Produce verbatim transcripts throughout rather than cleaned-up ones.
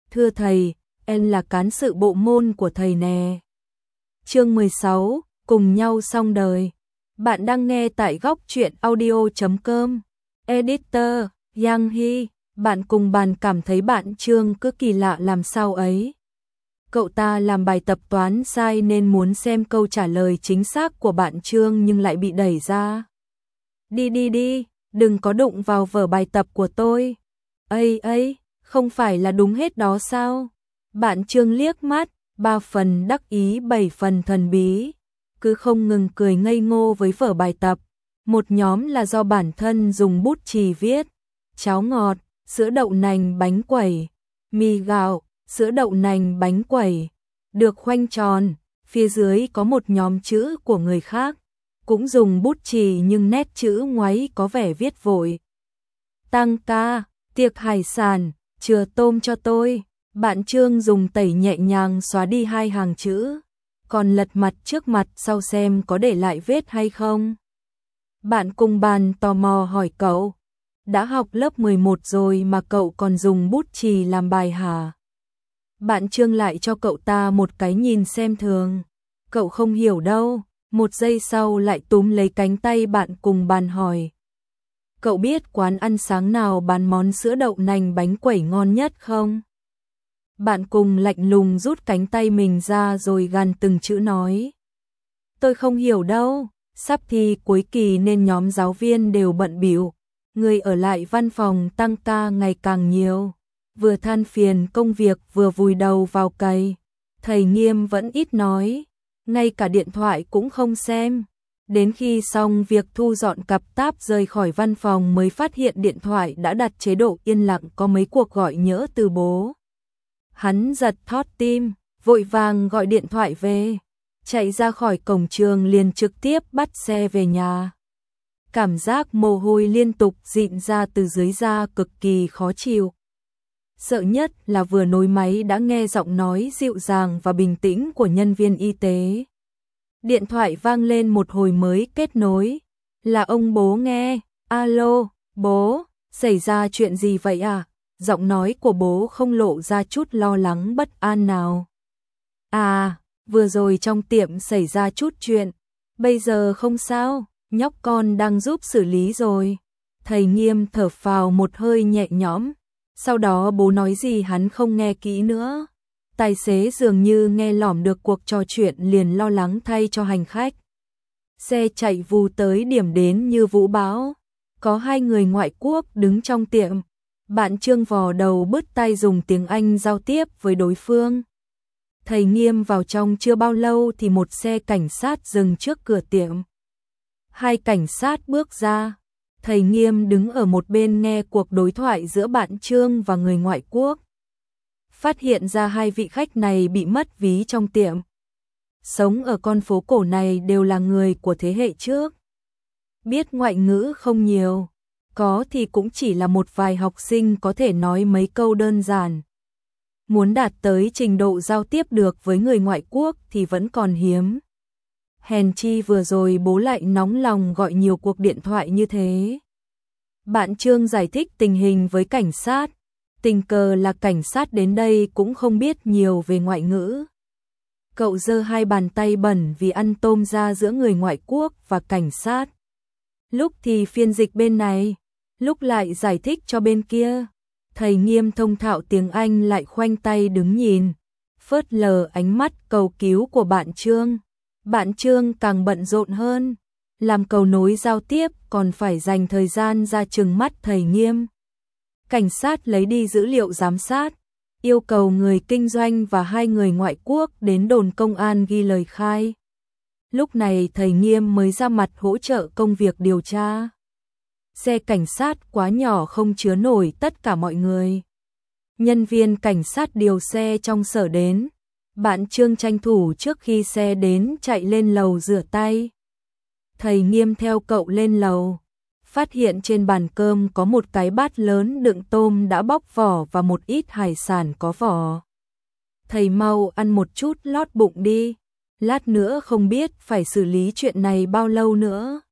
Thưa thầy, em là cán sự bộ môn của thầy nè. Chương mười sáu, cùng nhau xong đời. Bạn đang nghe tại góc truyện audio chấm com. Editor, Yang Hy, bạn cùng bàn cảm thấy bạn Trương cứ kỳ lạ làm sao ấy. Cậu ta làm bài tập toán sai nên muốn xem câu trả lời chính xác của bạn Trương nhưng lại bị đẩy ra. Đi đi đi, đừng có đụng vào vở bài tập của tôi. Ây ây, không phải là đúng hết đó sao? Bạn Trương liếc mắt, ba phần đắc ý bảy phần thần bí, cứ không ngừng cười ngây ngô với vở bài tập. Một nhóm là do bản thân dùng bút chì viết, cháo ngọt, sữa đậu nành bánh quẩy, mì gạo, sữa đậu nành bánh quẩy, được khoanh tròn, phía dưới có một nhóm chữ của người khác, cũng dùng bút chì nhưng nét chữ ngoáy có vẻ viết vội. Tăng ca, tiệc hải sản, chừa tôm cho tôi. Bạn Trương dùng tẩy nhẹ nhàng xóa đi hai hàng chữ, còn lật mặt trước mặt sau xem có để lại vết hay không. Bạn cùng bàn tò mò hỏi cậu, đã học lớp mười một rồi mà cậu còn dùng bút chì làm bài hả? Bạn Trương lại cho cậu ta một cái nhìn xem thường, cậu không hiểu đâu, một giây sau lại túm lấy cánh tay bạn cùng bàn hỏi. Cậu biết quán ăn sáng nào bán món sữa đậu nành bánh quẩy ngon nhất không? Bạn cùng lạnh lùng rút cánh tay mình ra rồi gằn từng chữ nói. Tôi không hiểu đâu, sắp thi cuối kỳ nên nhóm giáo viên đều bận bịu, người ở lại văn phòng tăng ca ngày càng nhiều, vừa than phiền công việc vừa vùi đầu vào cày. Thầy Nghiêm vẫn ít nói, ngay cả điện thoại cũng không xem. Đến khi xong việc thu dọn cặp táp rời khỏi văn phòng mới phát hiện điện thoại đã đặt chế độ yên lặng, có mấy cuộc gọi nhỡ từ bố. Hắn giật thót tim, vội vàng gọi điện thoại về, chạy ra khỏi cổng trường liền trực tiếp bắt xe về nhà. Cảm giác mồ hôi liên tục dịn ra từ dưới da cực kỳ khó chịu. Sợ nhất là vừa nối máy đã nghe giọng nói dịu dàng và bình tĩnh của nhân viên y tế. Điện thoại vang lên một hồi mới kết nối, là ông bố nghe. Alo, bố, xảy ra chuyện gì vậy à? Giọng nói của bố không lộ ra chút lo lắng bất an nào. À, vừa rồi trong tiệm xảy ra chút chuyện, bây giờ không sao, nhóc con đang giúp xử lý rồi. Thầy Nghiêm thở phào một hơi nhẹ nhõm, sau đó bố nói gì hắn không nghe kỹ nữa. Tài xế dường như nghe lỏm được cuộc trò chuyện liền lo lắng thay cho hành khách. Xe chạy vù tới điểm đến như vũ bão, có hai người ngoại quốc đứng trong tiệm. Bạn Trương vò đầu bứt tai dùng tiếng Anh giao tiếp với đối phương. Thầy Nghiêm vào trong chưa bao lâu thì một xe cảnh sát dừng trước cửa tiệm. Hai cảnh sát bước ra, thầy Nghiêm đứng ở một bên nghe cuộc đối thoại giữa bạn Trương và người ngoại quốc. Phát hiện ra hai vị khách này bị mất ví trong tiệm. Sống ở con phố cổ này đều là người của thế hệ trước. Biết ngoại ngữ không nhiều, có thì cũng chỉ là một vài học sinh có thể nói mấy câu đơn giản. Muốn đạt tới trình độ giao tiếp được với người ngoại quốc thì vẫn còn hiếm. Hèn chi vừa rồi bố lại nóng lòng gọi nhiều cuộc điện thoại như thế. Bạn Trương giải thích tình hình với cảnh sát. Tình cờ là cảnh sát đến đây cũng không biết nhiều về ngoại ngữ. Cậu giơ hai bàn tay bẩn vì ăn tôm ra giữa người ngoại quốc và cảnh sát. Lúc thì phiên dịch bên này, lúc lại giải thích cho bên kia. Thầy Nghiêm thông thạo tiếng Anh lại khoanh tay đứng nhìn, phớt lờ ánh mắt cầu cứu của bạn Trương. Bạn Trương càng bận rộn hơn, làm cầu nối giao tiếp còn phải dành thời gian ra trừng mắt thầy Nghiêm. Cảnh sát lấy đi dữ liệu giám sát, yêu cầu người kinh doanh và hai người ngoại quốc đến đồn công an ghi lời khai. Lúc này thầy Nghiêm mới ra mặt hỗ trợ công việc điều tra. Xe cảnh sát quá nhỏ không chứa nổi tất cả mọi người. Nhân viên cảnh sát điều xe trong sở đến. Bạn Trương tranh thủ trước khi xe đến chạy lên lầu rửa tay. Thầy Nghiêm theo cậu lên lầu. Phát hiện trên bàn cơm có một cái bát lớn đựng tôm đã bóc vỏ và một ít hải sản có vỏ. Thầy mau ăn một chút lót bụng đi, lát nữa không biết phải xử lý chuyện này bao lâu nữa.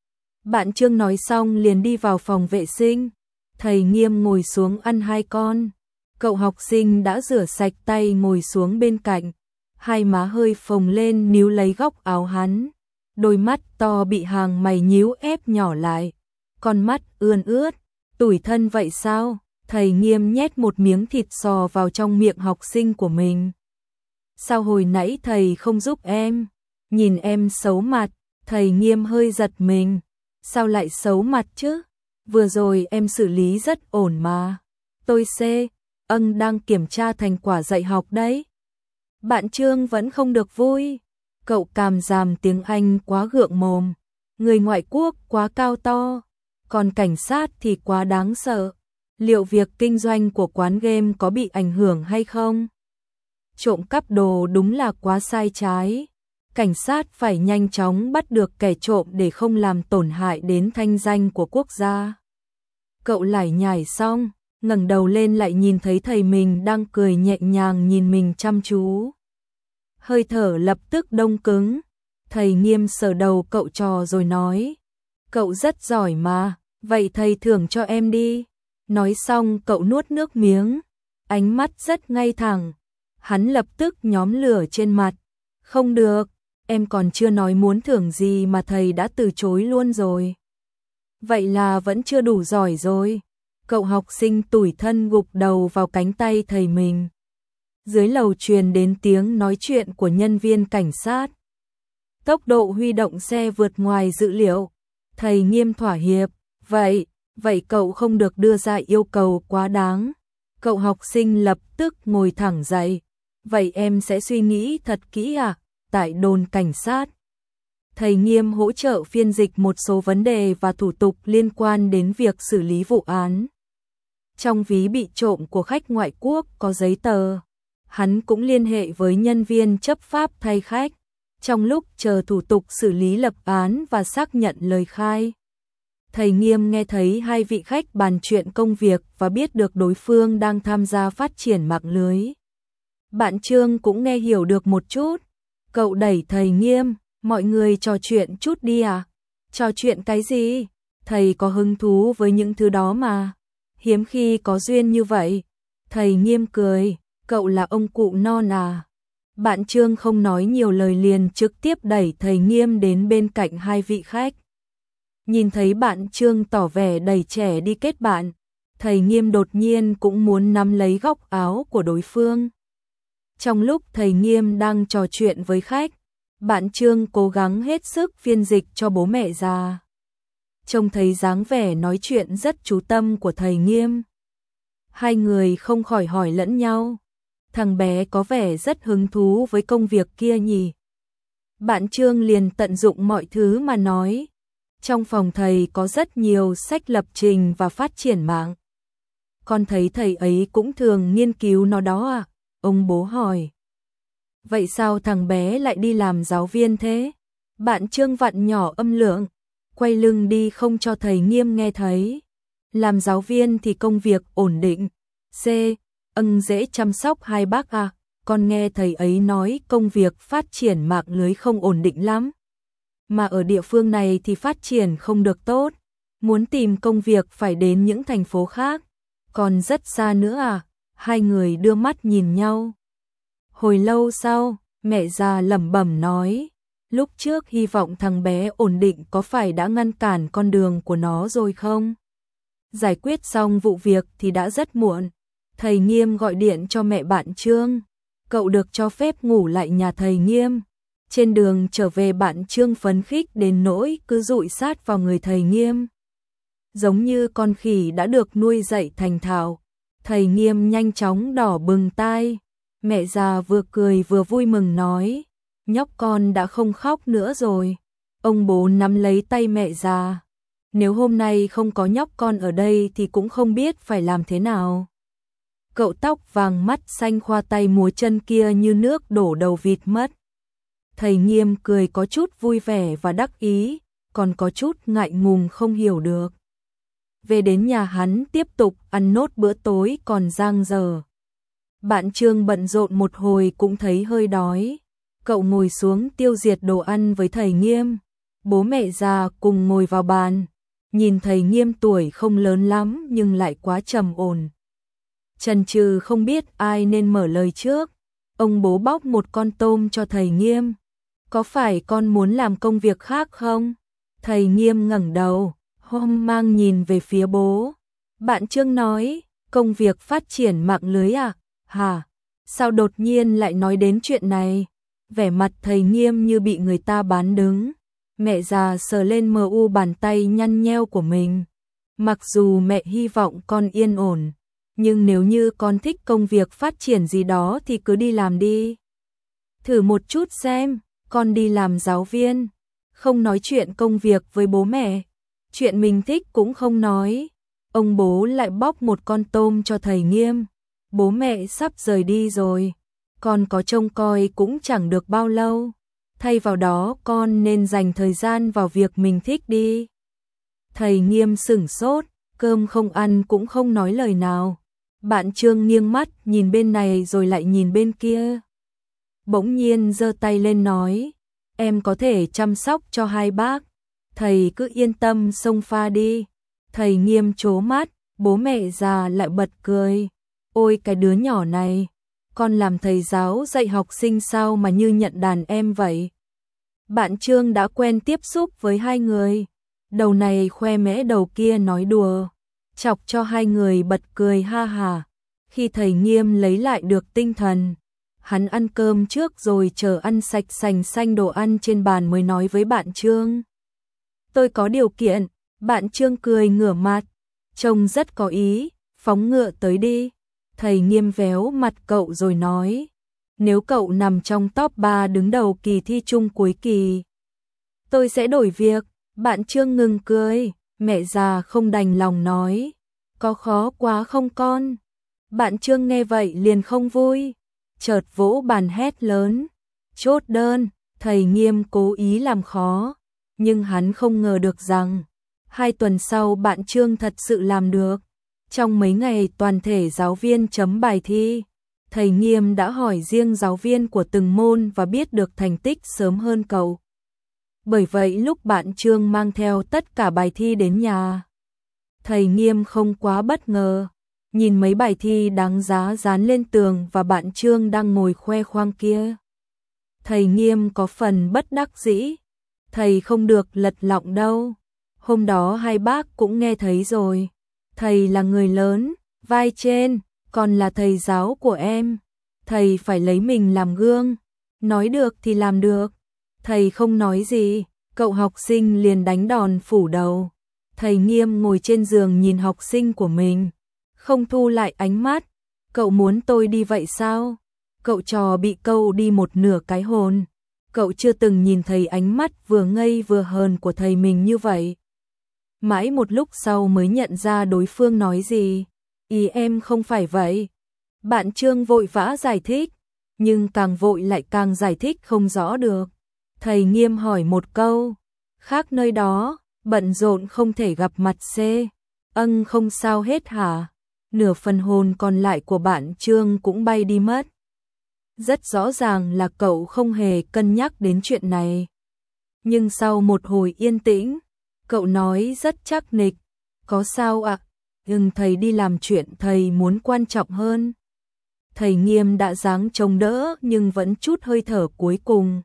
Bạn Trương nói xong liền đi vào phòng vệ sinh. Thầy Nghiêm ngồi xuống ăn hai con. Cậu học sinh đã rửa sạch tay ngồi xuống bên cạnh, hai má hơi phồng lên níu lấy góc áo hắn, đôi mắt to bị hàng mày nhíu ép nhỏ lại, con mắt ươn ướt, tủi thân vậy sao? Thầy Nghiêm nhét một miếng thịt sò vào trong miệng học sinh của mình. Sao hồi nãy thầy không giúp em? Nhìn em xấu mặt, thầy Nghiêm hơi giật mình. Sao lại xấu mặt chứ? Vừa rồi em xử lý rất ổn mà. Tôi C, ân đang kiểm tra thành quả dạy học đấy. Bạn Trương vẫn không được vui. Cậu càm ràm tiếng Anh quá gượng mồm. Người ngoại quốc quá cao to. Còn cảnh sát thì quá đáng sợ. Liệu việc kinh doanh của quán game có bị ảnh hưởng hay không? Trộm cắp đồ đúng là quá sai trái. Cảnh sát phải nhanh chóng bắt được kẻ trộm để không làm tổn hại đến thanh danh của quốc gia. Cậu lải nhải xong, ngẩng đầu lên lại nhìn thấy thầy mình đang cười nhẹ nhàng nhìn mình chăm chú. Hơi thở lập tức đông cứng. Thầy Nghiêm sờ đầu cậu trò rồi nói: Cậu rất giỏi mà, vậy thầy thưởng cho em đi. Nói xong cậu nuốt nước miếng, ánh mắt rất ngay thẳng. Hắn lập tức nhóm lửa trên mặt. Không được, em còn chưa nói muốn thưởng gì mà thầy đã từ chối luôn rồi. Vậy là vẫn chưa đủ giỏi rồi. Cậu học sinh tủi thân gục đầu vào cánh tay thầy mình. Dưới lầu truyền đến tiếng nói chuyện của nhân viên cảnh sát. Tốc độ huy động xe vượt ngoài dự liệu. Thầy Nghiêm thỏa hiệp. Vậy, vậy cậu không được đưa ra yêu cầu quá đáng. Cậu học sinh lập tức ngồi thẳng dậy. Vậy em sẽ suy nghĩ thật kỹ à? Tại đồn cảnh sát, thầy Nghiêm hỗ trợ phiên dịch một số vấn đề và thủ tục liên quan đến việc xử lý vụ án. Trong ví bị trộm của khách ngoại quốc có giấy tờ. Hắn cũng liên hệ với nhân viên chấp pháp thay khách. Trong lúc chờ thủ tục xử lý lập án và xác nhận lời khai, thầy Nghiêm nghe thấy hai vị khách bàn chuyện công việc và biết được đối phương đang tham gia phát triển mạng lưới. Bạn Trương cũng nghe hiểu được một chút. Cậu đẩy thầy Nghiêm: Mọi người trò chuyện chút đi à? Trò chuyện cái gì? Thầy có hứng thú với những thứ đó mà. Hiếm khi có duyên như vậy. Thầy Nghiêm cười: Cậu là ông cụ non à? Bạn Trương không nói nhiều lời liền trực tiếp đẩy thầy Nghiêm đến bên cạnh hai vị khách. Nhìn thấy bạn Trương tỏ vẻ đầy trẻ đi kết bạn, thầy Nghiêm đột nhiên cũng muốn nắm lấy góc áo của đối phương. Trong lúc thầy Nghiêm đang trò chuyện với khách, bạn Trương cố gắng hết sức phiên dịch cho bố mẹ già. Trông thấy dáng vẻ nói chuyện rất chú tâm của thầy Nghiêm. Hai người không khỏi hỏi lẫn nhau: Thằng bé có vẻ rất hứng thú với công việc kia nhỉ? Bạn Trương liền tận dụng mọi thứ mà nói: Trong phòng thầy có rất nhiều sách lập trình và phát triển mạng. Con thấy thầy ấy cũng thường nghiên cứu nó đó à? Ông bố hỏi. Vậy sao thằng bé lại đi làm giáo viên thế? Bạn Trương vặn nhỏ âm lượng, quay lưng đi không cho thầy Nghiêm nghe thấy. Làm giáo viên thì công việc ổn định. C. Ân dễ chăm sóc hai bác à? Con nghe thầy ấy nói công việc phát triển mạng lưới không ổn định lắm. Mà ở địa phương này thì phát triển không được tốt. Muốn tìm công việc phải đến những thành phố khác. Còn rất xa nữa à? Hai người đưa mắt nhìn nhau. Hồi lâu sau, mẹ già lẩm bẩm nói: Lúc trước hy vọng thằng bé ổn định có phải đã ngăn cản con đường của nó rồi không? Giải quyết xong vụ việc thì đã rất muộn. Thầy Nghiêm gọi điện cho mẹ bạn Trương. Cậu được cho phép ngủ lại nhà thầy Nghiêm. Trên đường trở về bạn Trương phấn khích đến nỗi cứ dụi sát vào người thầy Nghiêm. Giống như con khỉ đã được nuôi dạy thành thạo. Thầy Nghiêm nhanh chóng đỏ bừng tai. Mẹ già vừa cười vừa vui mừng nói: Nhóc con đã không khóc nữa rồi. Ông bố nắm lấy tay mẹ già. Nếu hôm nay không có nhóc con ở đây thì cũng không biết phải làm thế nào. Cậu tóc vàng mắt xanh khoa tay múa chân kia như nước đổ đầu vịt mất. Thầy Nghiêm cười có chút vui vẻ và đắc ý, còn có chút ngại ngùng không hiểu được. Về đến nhà hắn tiếp tục ăn nốt bữa tối còn dang dở. Bạn Trương bận rộn một hồi cũng thấy hơi đói. Cậu ngồi xuống tiêu diệt đồ ăn với thầy Nghiêm. Bố mẹ già cùng ngồi vào bàn. Nhìn thầy Nghiêm tuổi không lớn lắm nhưng lại quá trầm ổn. Chần chừ không biết ai nên mở lời trước. Ông bố bóc một con tôm cho thầy Nghiêm. Có phải con muốn làm công việc khác không? Thầy Nghiêm ngẩng đầu, hoang mang nhìn về phía bố. Bạn Trương nói, công việc phát triển mạng lưới à? Hả? Sao đột nhiên lại nói đến chuyện này? Vẻ mặt thầy Nghiêm như bị người ta bán đứng. Mẹ già sờ lên mờ u bàn tay nhăn nheo của mình. Mặc dù mẹ hy vọng con yên ổn, nhưng nếu như con thích công việc phát triển gì đó thì cứ đi làm đi. Thử một chút xem, con đi làm giáo viên, không nói chuyện công việc với bố mẹ, chuyện mình thích cũng không nói. Ông bố lại bóc một con tôm cho thầy Nghiêm. Bố mẹ sắp rời đi rồi, con có trông coi cũng chẳng được bao lâu. Thay vào đó con nên dành thời gian vào việc mình thích đi. Thầy Nghiêm sửng sốt, cơm không ăn cũng không nói lời nào. Bạn Trương nghiêng mắt nhìn bên này rồi lại nhìn bên kia. Bỗng nhiên giơ tay lên nói, em có thể chăm sóc cho hai bác. Thầy cứ yên tâm xông pha đi. Thầy Nghiêm trố mắt, bố mẹ già lại bật cười. Ôi cái đứa nhỏ này, con làm thầy giáo dạy học sinh sao mà như nhận đàn em vậy. Bạn Trương đã quen tiếp xúc với hai người. Đầu này khoe mẽ đầu kia nói đùa, chọc cho hai người bật cười ha hà. Khi thầy Nghiêm lấy lại được tinh thần, hắn ăn cơm trước rồi chờ ăn sạch sành xanh đồ ăn trên bàn mới nói với bạn Trương. Tôi có điều kiện. Bạn Trương cười ngửa mặt, trông rất có ý, phóng ngựa tới đi. Thầy Nghiêm véo mặt cậu rồi nói, nếu cậu nằm trong top ba đứng đầu kỳ thi chung cuối kỳ, tôi sẽ đổi việc. Bạn Trương ngừng cười, mẹ già không đành lòng nói, có khó quá không con? Bạn Trương nghe vậy liền không vui, chợt vỗ bàn hét lớn, chốt đơn. Thầy Nghiêm cố ý làm khó, nhưng hắn không ngờ được rằng hai tuần sau bạn Trương thật sự làm được. Trong mấy ngày toàn thể giáo viên chấm bài thi, thầy Nghiêm đã hỏi riêng giáo viên của từng môn và biết được thành tích sớm hơn cậu. Bởi vậy lúc bạn Trương mang theo tất cả bài thi đến nhà, thầy Nghiêm không quá bất ngờ, nhìn mấy bài thi đáng giá dán lên tường và bạn Trương đang ngồi khoe khoang kia. Thầy Nghiêm có phần bất đắc dĩ, thầy không được lật lọng đâu. Hôm đó hai bác cũng nghe thấy rồi, thầy là người lớn, vai trên, còn là thầy giáo của em. Thầy phải lấy mình làm gương, nói được thì làm được. Thầy không nói gì, cậu học sinh liền đánh đòn phủ đầu. Thầy Nghiêm ngồi trên giường nhìn học sinh của mình, không thu lại ánh mắt. Cậu muốn tôi đi vậy sao? Cậu trò bị câu đi một nửa cái hồn. Cậu chưa từng nhìn thấy ánh mắt vừa ngây vừa hờn của thầy mình như vậy. Mãi một lúc sau mới nhận ra đối phương nói gì. Ý em không phải vậy. Bạn Trương vội vã giải thích, nhưng càng vội lại càng giải thích không rõ được. Thầy Nghiêm hỏi một câu, khác nơi đó, bận rộn không thể gặp mặt C. Âng không sao hết hả? Nửa phần hồn còn lại của bạn Trương cũng bay đi mất. Rất rõ ràng là cậu không hề cân nhắc đến chuyện này. Nhưng sau một hồi yên tĩnh, cậu nói rất chắc nịch, có sao ạ? À? Nhưng thầy đi làm chuyện thầy muốn quan trọng hơn. Thầy Nghiêm đã dáng chống đỡ nhưng vẫn chút hơi thở cuối cùng.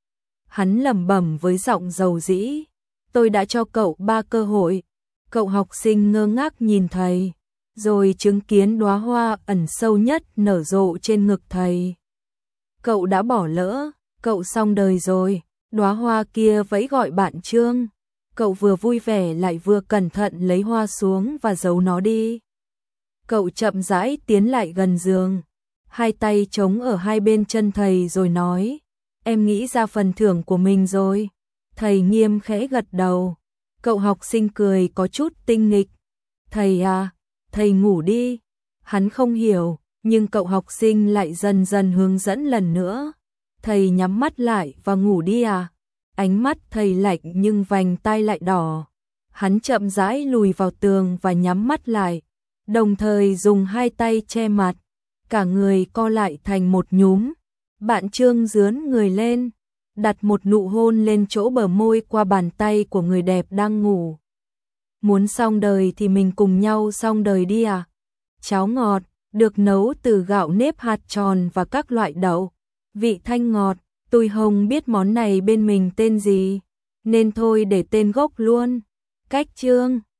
Hắn lẩm bẩm với giọng dầu dĩ, tôi đã cho cậu ba cơ hội. Cậu học sinh ngơ ngác nhìn thầy, rồi chứng kiến đóa hoa ẩn sâu nhất nở rộ trên ngực thầy. Cậu đã bỏ lỡ, cậu xong đời rồi. Đóa hoa kia vẫy gọi bạn Trương. Cậu vừa vui vẻ lại vừa cẩn thận lấy hoa xuống và giấu nó đi. Cậu chậm rãi tiến lại gần giường, hai tay chống ở hai bên chân thầy rồi nói, em nghĩ ra phần thưởng của mình rồi. Thầy Nghiêm khẽ gật đầu. Cậu học sinh cười có chút tinh nghịch. Thầy à, thầy ngủ đi. Hắn không hiểu, nhưng cậu học sinh lại dần dần hướng dẫn lần nữa. Thầy nhắm mắt lại và ngủ đi à? Ánh mắt thầy lạnh nhưng vành tai lại đỏ. Hắn chậm rãi lùi vào tường và nhắm mắt lại, đồng thời dùng hai tay che mặt, cả người co lại thành một nhúm. Bạn Trương dướn người lên, đặt một nụ hôn lên chỗ bờ môi qua bàn tay của người đẹp đang ngủ. Muốn xong đời thì mình cùng nhau xong đời đi à? Cháu ngọt, được nấu từ gạo nếp hạt tròn và các loại đậu, vị thanh ngọt. Tôi không biết món này bên mình tên gì, nên thôi để tên gốc luôn. Cách chương